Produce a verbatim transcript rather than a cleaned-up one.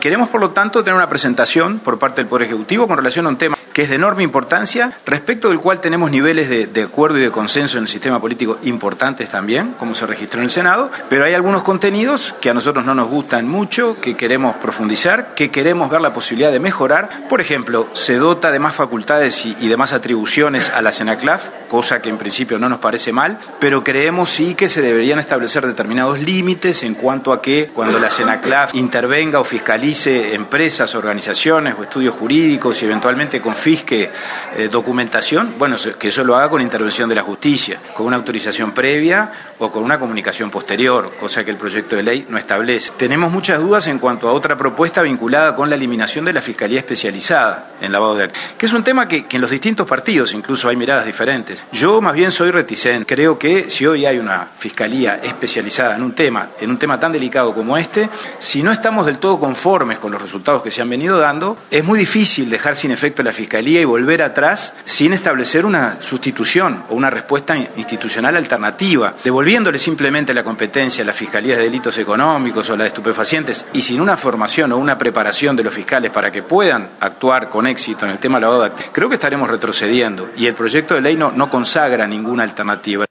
Queremos, por lo tanto, tener una presentación por parte del Poder Ejecutivo con relación a un tema que es de enorme importancia, respecto del cual tenemos niveles de, de acuerdo y de consenso en el sistema político importantes también, como se registró en el Senado, pero hay algunos contenidos que a nosotros no nos gustan mucho, que queremos profundizar, que queremos ver la posibilidad de mejorar. Por ejemplo, se dota de más facultades y, y de más atribuciones a la CENACLAF, cosa que en principio no nos parece mal, pero creemos sí que se deberían establecer determinados límites en cuanto a que cuando la CENACLAF intervenga o fiscalice empresas, organizaciones o estudios jurídicos y eventualmente confisque eh, documentación, bueno, que eso lo haga con intervención de la justicia, con una autorización previa o con una comunicación posterior, cosa que el proyecto de ley no establece. Tenemos muchas dudas en cuanto a otra propuesta vinculada con la eliminación de la Fiscalía Especializada en lavado de activos, que es un tema que, que en los distintos partidos incluso hay miradas diferentes. Yo más bien soy reticente. Creo que si hoy hay una Fiscalía especializada en un tema, en un tema tan delicado como este, si no estamos del todo conformes con los resultados que se han venido dando, es muy difícil dejar sin efecto la Fiscalía y volver atrás sin establecer una sustitución o una respuesta institucional alternativa, devolviéndole simplemente la competencia a la Fiscalía de Delitos Económicos o a la de Estupefacientes y sin una formación o una preparación de los fiscales para que puedan actuar con éxito en el tema lavado de activos. Creo que estaremos retrocediendo y el proyecto de ley no, no consagra ninguna alternativa.